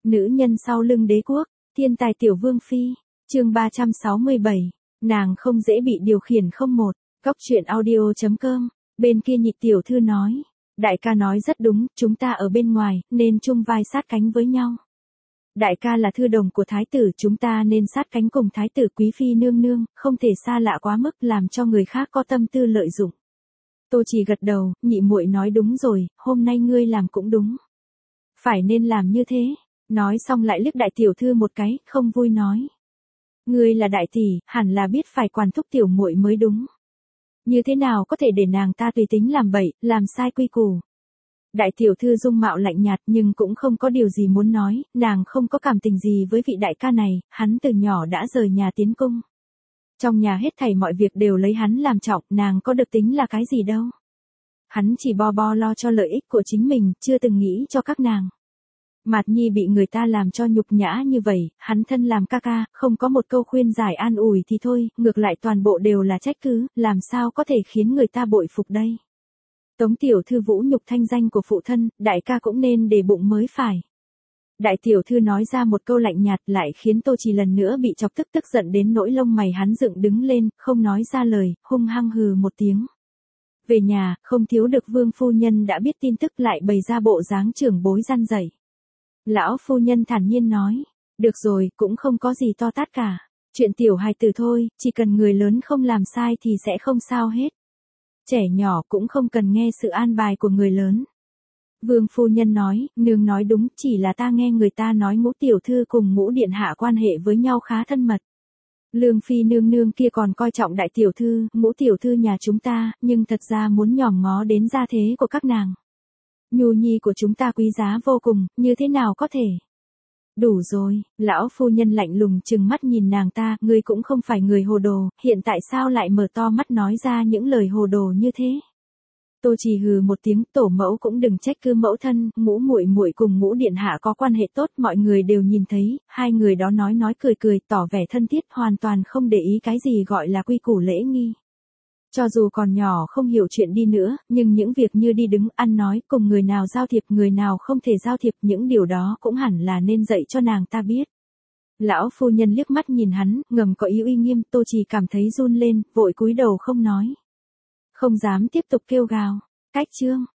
Nữ nhân sau lưng đế quốc, thiên tài tiểu vương phi, chương 367, nàng không dễ bị điều khiển không một, góc truyện audio.com, bên kia Nhị tiểu thư nói, đại ca nói rất đúng, chúng ta ở bên ngoài, nên chung vai sát cánh với nhau. Đại ca là thư đồng của thái tử, chúng ta nên sát cánh cùng thái tử quý phi nương nương, không thể xa lạ quá mức làm cho người khác có tâm tư lợi dụng. Tô Chỉ gật đầu, nhị muội nói đúng rồi, hôm nay ngươi làm cũng đúng. Phải nên làm như thế. Nói xong lại liếc đại tiểu thư một cái, không vui nói. Ngươi là đại tỷ, hẳn là biết phải quản thúc tiểu muội mới đúng. Như thế nào có thể để nàng ta tùy tính làm bậy, làm sai quy củ. Đại tiểu thư dung mạo lạnh nhạt nhưng cũng không có điều gì muốn nói, nàng không có cảm tình gì với vị đại ca này, hắn từ nhỏ đã rời nhà tiến cung. Trong nhà hết thảy mọi việc đều lấy hắn làm trọng, nàng có được tính là cái gì đâu. Hắn chỉ bo lo cho lợi ích của chính mình, chưa từng nghĩ cho các nàng. Mạt Nhi bị người ta làm cho nhục nhã như vậy, hắn thân làm ca ca, không có một câu khuyên giải an ủi thì thôi, ngược lại toàn bộ đều là trách cứ, làm sao có thể khiến người ta bội phục đây. Tống tiểu thư vũ nhục thanh danh của phụ thân, đại ca cũng nên để bụng mới phải. Đại tiểu thư nói ra một câu lạnh nhạt lại khiến Tô Chỉ lần nữa bị chọc tức giận đến nỗi lông mày hắn dựng đứng lên, không nói ra lời, hung hăng hừ một tiếng. Về nhà, không thiếu được vương phu nhân đã biết tin tức lại bày ra bộ dáng trưởng bối răn dạy. Lão phu nhân thản nhiên nói, được rồi, cũng không có gì to tát cả. Chuyện tiểu hài tử thôi, chỉ cần người lớn không làm sai thì sẽ không sao hết. Trẻ nhỏ cũng không cần nghe sự an bài của người lớn. Vương phu nhân nói, nương nói đúng, chỉ là ta nghe người ta nói Ngũ tiểu thư cùng Ngũ điện hạ quan hệ với nhau khá thân mật. Lương phi nương nương kia còn coi trọng đại tiểu thư, Ngũ tiểu thư nhà chúng ta, nhưng thật ra muốn nhòm ngó đến gia thế của các nàng. Nhu nhi của chúng ta quý giá vô cùng, như thế nào có thể? Đủ rồi, lão phu nhân lạnh lùng trừng mắt nhìn nàng ta, ngươi cũng không phải người hồ đồ, hiện tại sao lại mở to mắt nói ra những lời hồ đồ như thế? Tô Chỉ hừ một tiếng, tổ mẫu cũng đừng trách cứ mẫu thân, Ngũ muội muội cùng Ngũ điện hạ có quan hệ tốt, mọi người đều nhìn thấy, hai người đó nói cười tỏ vẻ thân thiết, hoàn toàn không để ý cái gì gọi là quy củ lễ nghi. Cho dù còn nhỏ không hiểu chuyện đi nữa, nhưng những việc như đi đứng, ăn nói, cùng người nào giao thiệp, người nào không thể giao thiệp, những điều đó cũng hẳn là nên dạy cho nàng ta biết. Lão phu nhân liếc mắt nhìn hắn, ngầm có ý uy nghiêm, Tô Chỉ cảm thấy run lên, vội cúi đầu không nói. Không dám tiếp tục kêu gào. Cách chương.